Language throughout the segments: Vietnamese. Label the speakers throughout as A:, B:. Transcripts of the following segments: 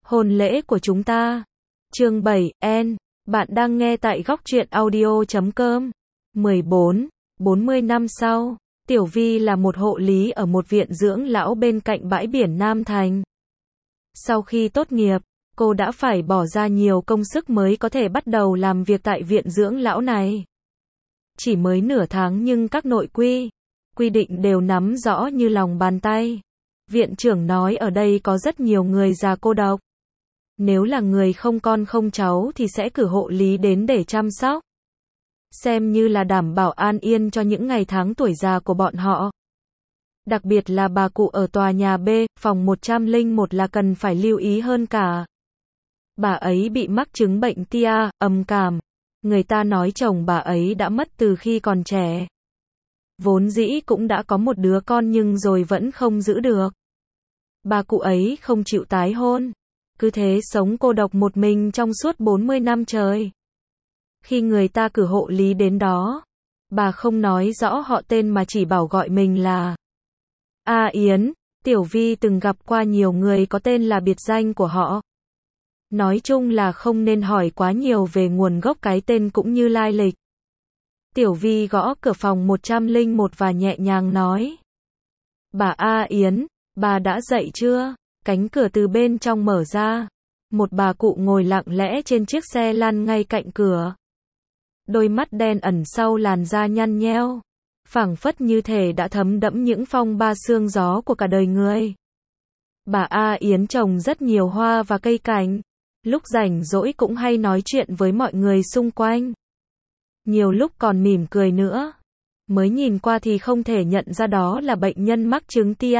A: Hôn lễ của chúng ta. Chương 7, Bạn đang nghe tại góc truyện audio.com. 14. 40 năm sau, Tiểu Vi là một hộ lý ở một viện dưỡng lão bên cạnh bãi biển Nam Thành. Sau khi tốt nghiệp, cô đã phải bỏ ra nhiều công sức mới có thể bắt đầu làm việc tại viện dưỡng lão này. Chỉ mới nửa tháng nhưng các nội quy định đều nắm rõ như lòng bàn tay. Viện trưởng nói ở đây có rất nhiều người già cô độc. Nếu là người không con không cháu thì sẽ cử hộ lý đến để chăm sóc. Xem như là đảm bảo an yên cho những ngày tháng tuổi già của bọn họ. Đặc biệt là bà cụ ở tòa nhà B, phòng 101 là cần phải lưu ý hơn cả. Bà ấy bị mắc chứng bệnh tia, âm cảm. Người ta nói chồng bà ấy đã mất từ khi còn trẻ. Vốn dĩ cũng đã có một đứa con nhưng rồi vẫn không giữ được. Bà cụ ấy không chịu tái hôn. Cứ thế sống cô độc một mình trong suốt 40 năm trời. Khi người ta cử hộ lý đến đó, bà không nói rõ họ tên mà chỉ bảo gọi mình là A Yến. Tiểu Vi từng gặp qua nhiều người có tên là biệt danh của họ. Nói chung là không nên hỏi quá nhiều về nguồn gốc cái tên cũng như lai lịch. Tiểu Vi gõ cửa phòng 101 và nhẹ nhàng nói: Bà A Yến, bà đã dậy chưa? Cánh cửa từ bên trong mở ra. Một bà cụ ngồi lặng lẽ trên chiếc xe lăn ngay cạnh cửa. Đôi mắt đen ẩn sau làn da nhăn nheo, phảng phất như thể đã thấm đẫm những phong ba sương gió của cả đời người. Bà A Yến trồng rất nhiều hoa và cây cảnh. Lúc rảnh rỗi cũng hay nói chuyện với mọi người xung quanh. Nhiều lúc còn mỉm cười nữa. Mới nhìn qua thì không thể nhận ra đó là bệnh nhân mắc chứng tia,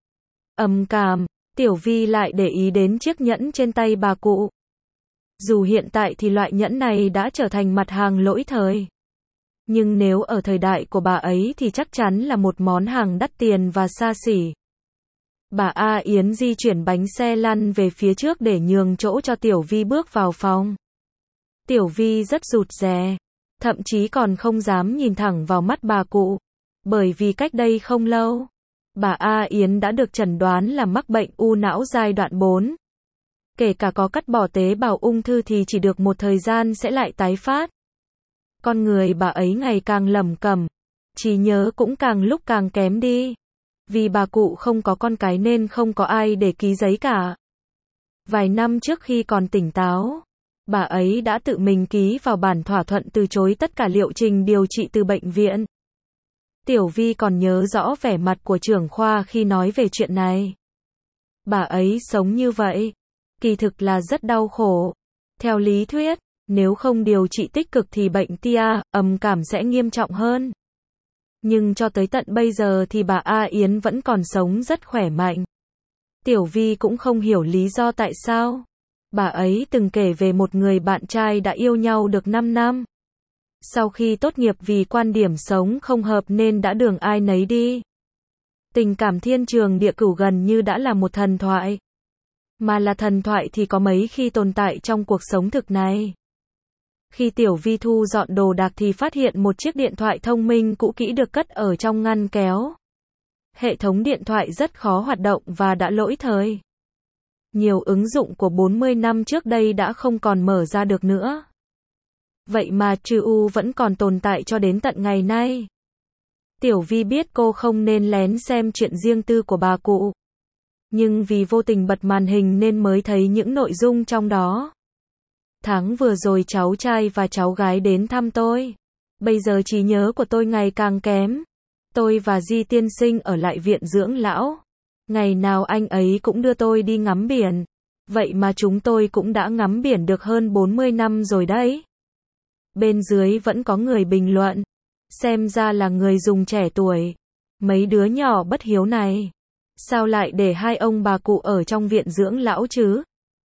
A: âm cảm. Tiểu Vi lại để ý đến chiếc nhẫn trên tay bà cụ. Dù hiện tại thì loại nhẫn này đã trở thành mặt hàng lỗi thời. Nhưng nếu ở thời đại của bà ấy thì chắc chắn là một món hàng đắt tiền và xa xỉ. Bà A Yến di chuyển bánh xe lăn về phía trước để nhường chỗ cho Tiểu Vi bước vào phòng. Tiểu Vi rất rụt rè, thậm chí còn không dám nhìn thẳng vào mắt bà cụ. Bởi vì cách đây không lâu, bà A Yến đã được chẩn đoán là mắc bệnh u não giai đoạn 4. Kể cả có cắt bỏ tế bào ung thư thì chỉ được một thời gian sẽ lại tái phát. Con người bà ấy ngày càng lẩm cẩm, trí nhớ cũng càng lúc càng kém đi. Vì bà cụ không có con cái nên không có ai để ký giấy cả. Vài năm trước khi còn tỉnh táo, bà ấy đã tự mình ký vào bản thỏa thuận từ chối tất cả liệu trình điều trị từ bệnh viện. Tiểu Vi còn nhớ rõ vẻ mặt của trưởng khoa khi nói về chuyện này. Bà ấy sống như vậy, kỳ thực là rất đau khổ. Theo lý thuyết, nếu không điều trị tích cực thì bệnh tia, âm cảm sẽ nghiêm trọng hơn. Nhưng cho tới tận bây giờ thì bà A Yến vẫn còn sống rất khỏe mạnh. Tiểu Vi cũng không hiểu lý do tại sao. Bà ấy từng kể về một người bạn trai đã yêu nhau được 5 năm. Sau khi tốt nghiệp vì quan điểm sống không hợp nên đã đường ai nấy đi. Tình cảm thiên trường địa cửu gần như đã là một thần thoại. Mà là thần thoại thì có mấy khi tồn tại trong cuộc sống thực này. Khi Tiểu Vi thu dọn đồ đạc thì phát hiện một chiếc điện thoại thông minh cũ kỹ được cất ở trong ngăn kéo. Hệ thống điện thoại rất khó hoạt động và đã lỗi thời. Nhiều ứng dụng của 40 năm trước đây đã không còn mở ra được nữa. Vậy mà trừ U vẫn còn tồn tại cho đến tận ngày nay. Tiểu Vi biết cô không nên lén xem chuyện riêng tư của bà cụ. Nhưng vì vô tình bật màn hình nên mới thấy những nội dung trong đó. Tháng vừa rồi cháu trai và cháu gái đến thăm tôi. Bây giờ trí nhớ của tôi ngày càng kém. Tôi và Di tiên sinh ở lại viện dưỡng lão. Ngày nào anh ấy cũng đưa tôi đi ngắm biển. Vậy mà chúng tôi cũng đã ngắm biển được hơn 40 năm rồi đấy. Bên dưới vẫn có người bình luận. Xem ra là người dùng trẻ tuổi. Mấy đứa nhỏ bất hiếu này. Sao lại để hai ông bà cụ ở trong viện dưỡng lão chứ?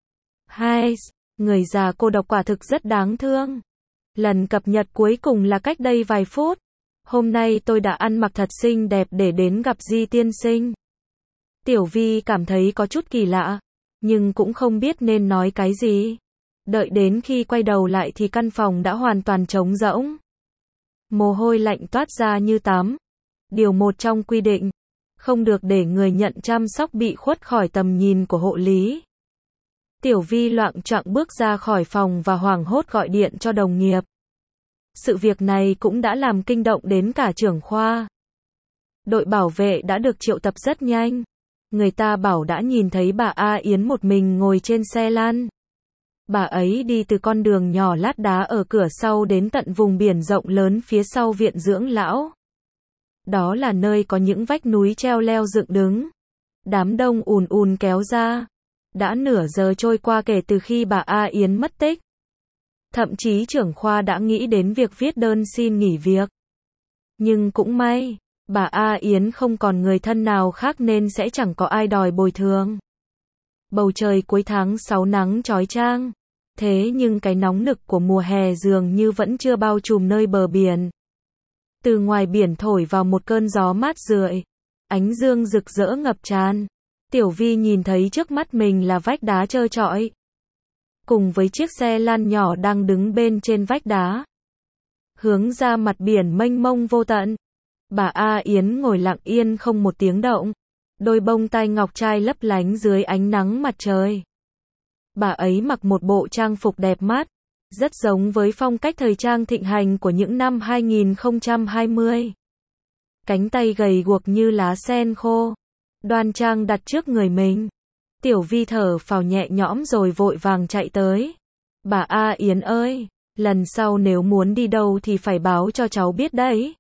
A: Hai, người già cô độc quả thực rất đáng thương. Lần cập nhật cuối cùng là cách đây vài phút. Hôm nay tôi đã ăn mặc thật xinh đẹp để đến gặp Di tiên sinh. Tiểu Vi cảm thấy có chút kỳ lạ, nhưng cũng không biết nên nói cái gì. Đợi đến khi quay đầu lại thì căn phòng đã hoàn toàn trống rỗng. Mồ hôi lạnh toát ra như tắm. Điều một trong quy định, không được để người nhận chăm sóc bị khuất khỏi tầm nhìn của hộ lý. Tiểu Vi loạng choạng bước ra khỏi phòng và hoảng hốt gọi điện cho đồng nghiệp. Sự việc này cũng đã làm kinh động đến cả trưởng khoa. Đội bảo vệ đã được triệu tập rất nhanh. Người ta bảo đã nhìn thấy bà A Yến một mình ngồi trên xe lăn. Bà ấy đi từ con đường nhỏ lát đá ở cửa sau đến tận vùng biển rộng lớn phía sau viện dưỡng lão. Đó là nơi có những vách núi treo leo dựng đứng. Đám đông ùn ùn kéo ra. Đã nửa giờ trôi qua kể từ khi bà A Yến mất tích. Thậm chí trưởng khoa đã nghĩ đến việc viết đơn xin nghỉ việc. Nhưng cũng may, bà A Yến không còn người thân nào khác nên sẽ chẳng có ai đòi bồi thường. Bầu trời cuối tháng 6 nắng chói chang. Thế nhưng cái nóng nực của mùa hè dường như vẫn chưa bao trùm nơi bờ biển. Từ ngoài biển thổi vào một cơn gió mát rượi. Ánh dương rực rỡ ngập tràn. Tiểu Vi nhìn thấy trước mắt mình là vách đá trơ trọi. Cùng với chiếc xe lăn nhỏ đang đứng bên trên vách đá. Hướng ra mặt biển mênh mông vô tận. Bà A Yến ngồi lặng yên không một tiếng động. Đôi bông tai ngọc trai lấp lánh dưới ánh nắng mặt trời. Bà ấy mặc một bộ trang phục đẹp mắt. Rất giống với phong cách thời trang thịnh hành của những năm 2020. Cánh tay gầy guộc như lá sen khô. Đoan trang đặt trước người mình. Tiểu Vi thở phào nhẹ nhõm rồi vội vàng chạy tới. Bà A Yến ơi, lần sau nếu muốn đi đâu thì phải báo cho cháu biết đấy.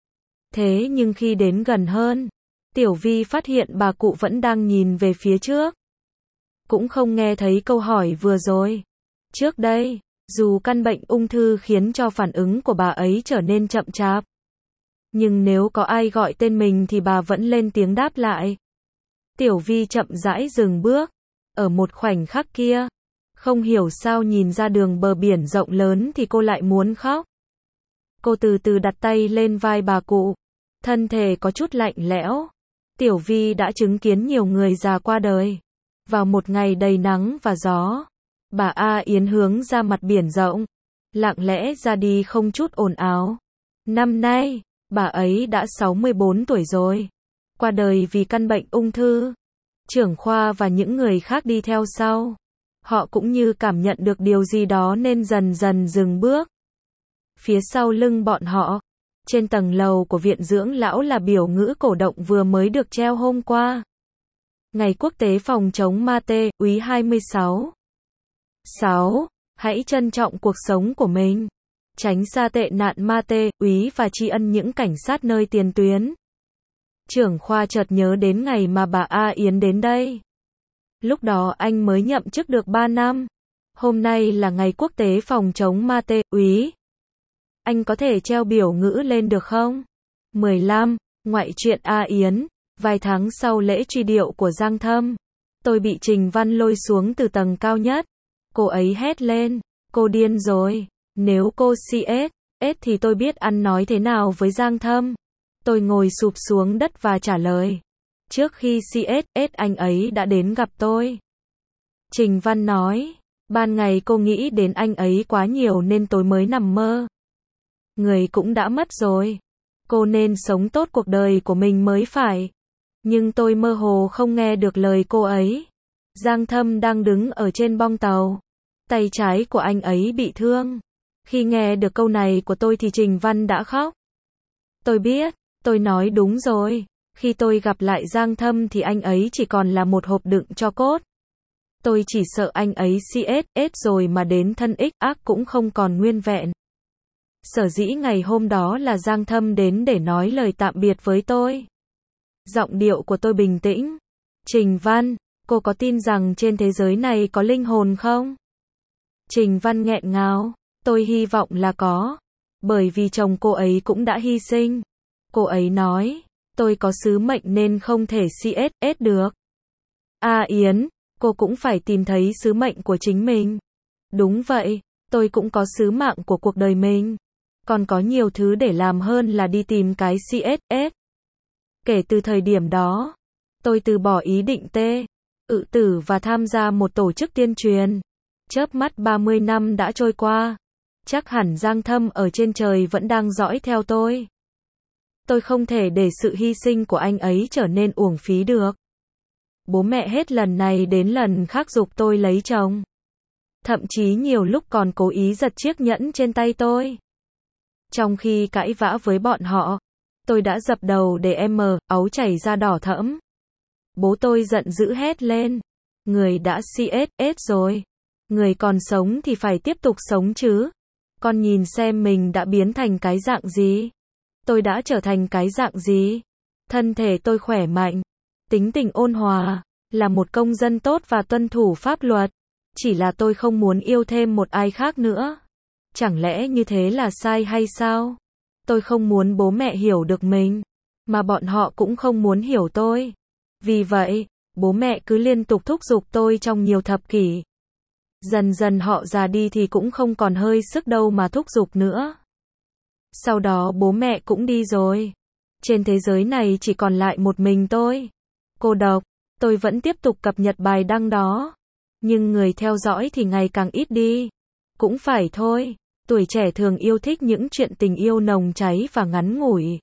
A: Thế nhưng khi đến gần hơn, Tiểu Vi phát hiện bà cụ vẫn đang nhìn về phía trước. Cũng không nghe thấy câu hỏi vừa rồi. Trước đây, dù căn bệnh ung thư khiến cho phản ứng của bà ấy trở nên chậm chạp. Nhưng nếu có ai gọi tên mình thì bà vẫn lên tiếng đáp lại. Tiểu Vi chậm rãi dừng bước. Ở một khoảnh khắc kia, không hiểu sao nhìn ra đường bờ biển rộng lớn thì cô lại muốn khóc. Cô từ từ đặt tay lên vai bà cụ. Thân thể có chút lạnh lẽo. Tiểu Vi đã chứng kiến nhiều người già qua đời. Vào một ngày đầy nắng và gió, bà A Yến hướng ra mặt biển rộng, lặng lẽ ra đi không chút ồn ào. Năm nay, bà ấy đã 64 tuổi rồi. Qua đời vì căn bệnh ung thư. Trưởng khoa và những người khác đi theo sau. Họ cũng như cảm nhận được điều gì đó nên dần dần dừng bước. Phía sau lưng bọn họ, trên tầng lầu của viện dưỡng lão là biểu ngữ cổ động vừa mới được treo hôm qua. Ngày quốc tế phòng chống ma tê, úy 26. 6. Hãy trân trọng cuộc sống của mình. Tránh xa tệ nạn ma tê, úy và tri ân những cảnh sát nơi tiền tuyến. Trưởng khoa chợt nhớ đến ngày mà bà A Yến đến đây. Lúc đó anh mới nhậm chức được 3 năm. Hôm nay là ngày quốc tế phòng chống ma tê, úy. Anh có thể treo biểu ngữ lên được không? 15. Ngoại truyện A Yến. Vài tháng sau lễ truy điệu của Giang Thâm, tôi bị Trình Văn lôi xuống từ tầng cao nhất. Cô ấy hét lên, cô điên rồi. Nếu cô CS thì tôi biết ăn nói thế nào với Giang Thâm. Tôi ngồi sụp xuống đất và trả lời. Trước khi CS anh ấy đã đến gặp tôi. Trình Văn nói, ban ngày cô nghĩ đến anh ấy quá nhiều nên tôi mới nằm mơ. Người cũng đã mất rồi. Cô nên sống tốt cuộc đời của mình mới phải. Nhưng tôi mơ hồ không nghe được lời cô ấy. Giang Thâm đang đứng ở trên bong tàu. Tay trái của anh ấy bị thương. Khi nghe được câu này của tôi thì Trình Văn đã khóc. Tôi biết, tôi nói đúng rồi. Khi tôi gặp lại Giang Thâm thì anh ấy chỉ còn là một hộp đựng tro cốt. Tôi chỉ sợ anh ấy CS rồi mà đến thân ác cũng không còn nguyên vẹn. Sở dĩ ngày hôm đó là Giang Thâm đến để nói lời tạm biệt với tôi. Giọng điệu của tôi bình tĩnh. Trình Văn, cô có tin rằng trên thế giới này có linh hồn không? Trình Văn nghẹn ngào. Tôi hy vọng là có. Bởi vì chồng cô ấy cũng đã hy sinh. Cô ấy nói, tôi có sứ mệnh nên không thể CS được. A Yến, cô cũng phải tìm thấy sứ mệnh của chính mình. Đúng vậy, tôi cũng có sứ mạng của cuộc đời mình. Còn có nhiều thứ để làm hơn là đi tìm cái CS. Kể từ thời điểm đó, tôi từ bỏ ý định tử và tham gia một tổ chức tuyên truyền. Chớp mắt 30 năm đã trôi qua. Chắc hẳn Giang Thâm ở trên trời vẫn đang dõi theo tôi. Tôi không thể để sự hy sinh của anh ấy trở nên uổng phí được. Bố mẹ hết lần này đến lần khác giục tôi lấy chồng. Thậm chí nhiều lúc còn cố ý giật chiếc nhẫn trên tay tôi. Trong khi cãi vã với bọn họ, tôi đã dập đầu để em áo chảy ra đỏ thẫm. Bố tôi giận dữ hét lên. Người đã chết rồi. Người còn sống thì phải tiếp tục sống chứ. Con nhìn xem mình đã biến thành cái dạng gì. Tôi đã trở thành cái dạng gì. Thân thể tôi khỏe mạnh. Tính tình ôn hòa. Là một công dân tốt và tuân thủ pháp luật. Chỉ là tôi không muốn yêu thêm một ai khác nữa. Chẳng lẽ như thế là sai hay sao? Tôi không muốn bố mẹ hiểu được mình. Mà bọn họ cũng không muốn hiểu tôi. Vì vậy, bố mẹ cứ liên tục thúc giục tôi trong nhiều thập kỷ. Dần dần họ già đi thì cũng không còn hơi sức đâu mà thúc giục nữa. Sau đó bố mẹ cũng đi rồi. Trên thế giới này chỉ còn lại một mình tôi. Cô độc, tôi vẫn tiếp tục cập nhật bài đăng đó. Nhưng người theo dõi thì ngày càng ít đi. Cũng phải thôi, tuổi trẻ thường yêu thích những chuyện tình yêu nồng cháy và ngắn ngủi.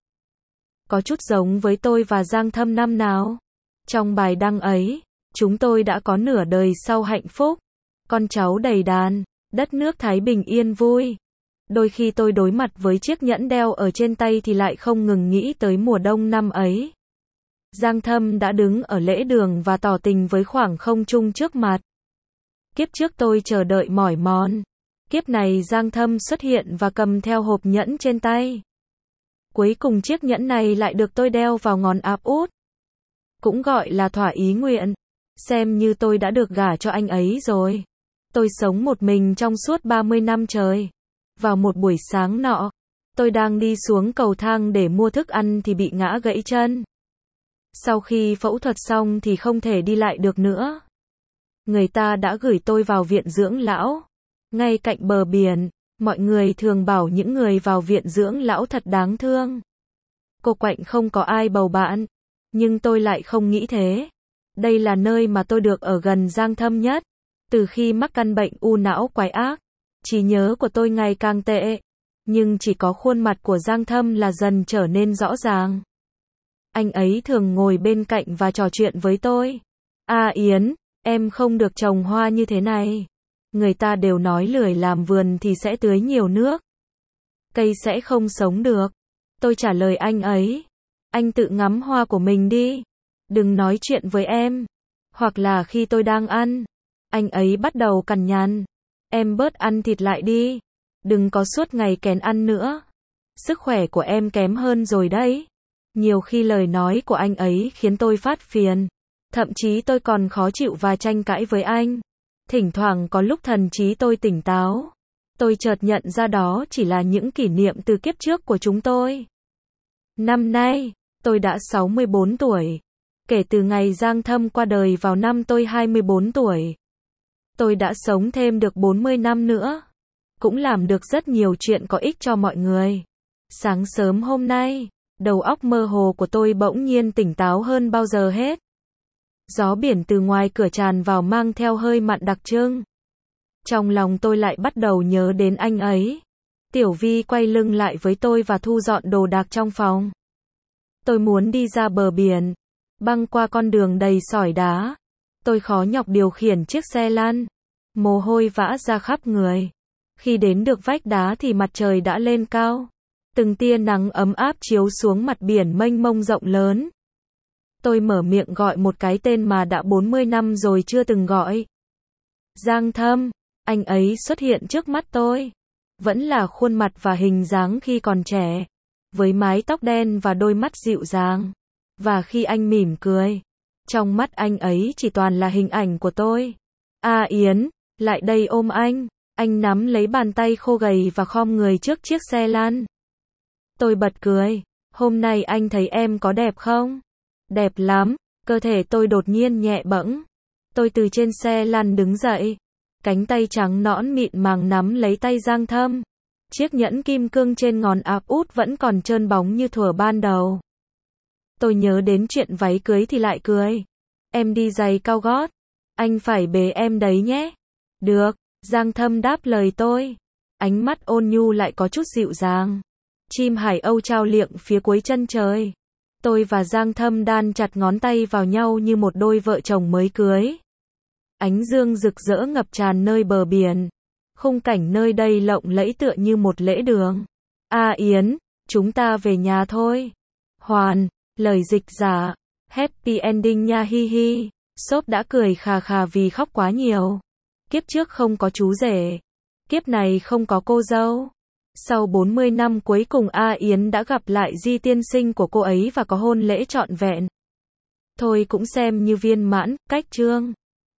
A: Có chút giống với tôi và Giang Thâm năm nào. Trong bài đăng ấy, chúng tôi đã có nửa đời sau hạnh phúc. Con cháu đầy đàn, đất nước Thái Bình yên vui. Đôi khi tôi đối mặt với chiếc nhẫn đeo ở trên tay thì lại không ngừng nghĩ tới mùa đông năm ấy. Giang Thâm đã đứng ở lễ đường và tỏ tình với khoảng không trung trước mặt. Kiếp trước tôi chờ đợi mỏi mòn. Kiếp này Giang Thâm xuất hiện và cầm theo hộp nhẫn trên tay. Cuối cùng chiếc nhẫn này lại được tôi đeo vào ngón áp út. Cũng gọi là thỏa ý nguyện. Xem như tôi đã được gả cho anh ấy rồi. Tôi sống một mình trong suốt 30 năm trời. Vào một buổi sáng nọ, tôi đang đi xuống cầu thang để mua thức ăn thì bị ngã gãy chân. Sau khi phẫu thuật xong thì không thể đi lại được nữa. Người ta đã gửi tôi vào viện dưỡng lão. Ngay cạnh bờ biển, mọi người thường bảo những người vào viện dưỡng lão thật đáng thương. Cô quạnh không có ai bầu bạn. Nhưng tôi lại không nghĩ thế. Đây là nơi mà tôi được ở gần Giang Thâm nhất. Từ khi mắc căn bệnh u não quái ác, trí nhớ của tôi ngày càng tệ. Nhưng chỉ có khuôn mặt của Giang Thâm là dần trở nên rõ ràng. Anh ấy thường ngồi bên cạnh và trò chuyện với tôi. Yến, em không được trồng hoa như thế này. Người ta đều nói lười làm vườn thì sẽ tưới nhiều nước. Cây sẽ không sống được. Tôi trả lời anh ấy. Anh tự ngắm hoa của mình đi. Đừng nói chuyện với em. Hoặc là khi tôi đang ăn. Anh ấy bắt đầu cằn nhằn. Em bớt ăn thịt lại đi. Đừng có suốt ngày kén ăn nữa. Sức khỏe của em kém hơn rồi đấy. Nhiều khi lời nói của anh ấy khiến tôi phát phiền. Thậm chí tôi còn khó chịu và tranh cãi với anh. Thỉnh thoảng có lúc thần trí tôi tỉnh táo. Tôi chợt nhận ra đó chỉ là những kỷ niệm từ kiếp trước của chúng tôi. Năm nay, tôi đã 64 tuổi. Kể từ ngày Giang Thâm qua đời vào năm tôi 24 tuổi. Tôi đã sống thêm được 40 năm nữa. Cũng làm được rất nhiều chuyện có ích cho mọi người. Sáng sớm hôm nay, đầu óc mơ hồ của tôi bỗng nhiên tỉnh táo hơn bao giờ hết. Gió biển từ ngoài cửa tràn vào mang theo hơi mặn đặc trưng. Trong lòng tôi lại bắt đầu nhớ đến anh ấy. Tiểu Vi quay lưng lại với tôi và thu dọn đồ đạc trong phòng. Tôi muốn đi ra bờ biển, băng qua con đường đầy sỏi đá. Tôi khó nhọc điều khiển chiếc xe lăn. Mồ hôi vã ra khắp người. Khi đến được vách đá thì mặt trời đã lên cao. Từng tia nắng ấm áp chiếu xuống mặt biển mênh mông rộng lớn. Tôi mở miệng gọi một cái tên mà đã 40 năm rồi chưa từng gọi. Giang Thâm, anh ấy xuất hiện trước mắt tôi. Vẫn là khuôn mặt và hình dáng khi còn trẻ. Với mái tóc đen và đôi mắt dịu dàng. Và khi anh mỉm cười, trong mắt anh ấy chỉ toàn là hình ảnh của tôi. Yến, lại đây ôm anh. Anh nắm lấy bàn tay khô gầy và khom người trước chiếc xe lăn. Tôi bật cười. Hôm nay anh thấy em có đẹp không? Đẹp lắm. Cơ thể tôi đột nhiên nhẹ bẫng. Tôi từ trên xe lăn đứng dậy. Cánh tay trắng nõn mịn màng nắm lấy tay Giang Thâm. Chiếc nhẫn kim cương trên ngón áp út vẫn còn trơn bóng như thuở ban đầu. Tôi nhớ đến chuyện váy cưới thì lại cười. Em đi giày cao gót. Anh phải bế em đấy nhé. Được, Giang Thâm đáp lời tôi. Ánh mắt ôn nhu lại có chút dịu dàng. Chim hải âu trao liệng phía cuối chân trời. Tôi và Giang Thâm đan chặt ngón tay vào nhau như một đôi vợ chồng mới cưới. Ánh dương rực rỡ ngập tràn nơi bờ biển. Khung cảnh nơi đây lộng lẫy tựa như một lễ đường. Yến, chúng ta về nhà thôi. Hoàn, lời dịch giả. Happy ending nha hi hi. Xốp đã cười khà khà vì khóc quá nhiều. Kiếp trước không có chú rể. Kiếp này không có cô dâu. Sau 40 năm cuối cùng Yến đã gặp lại Di tiên sinh của cô ấy và có hôn lễ trọn vẹn. Thôi cũng xem như viên mãn, cách chương.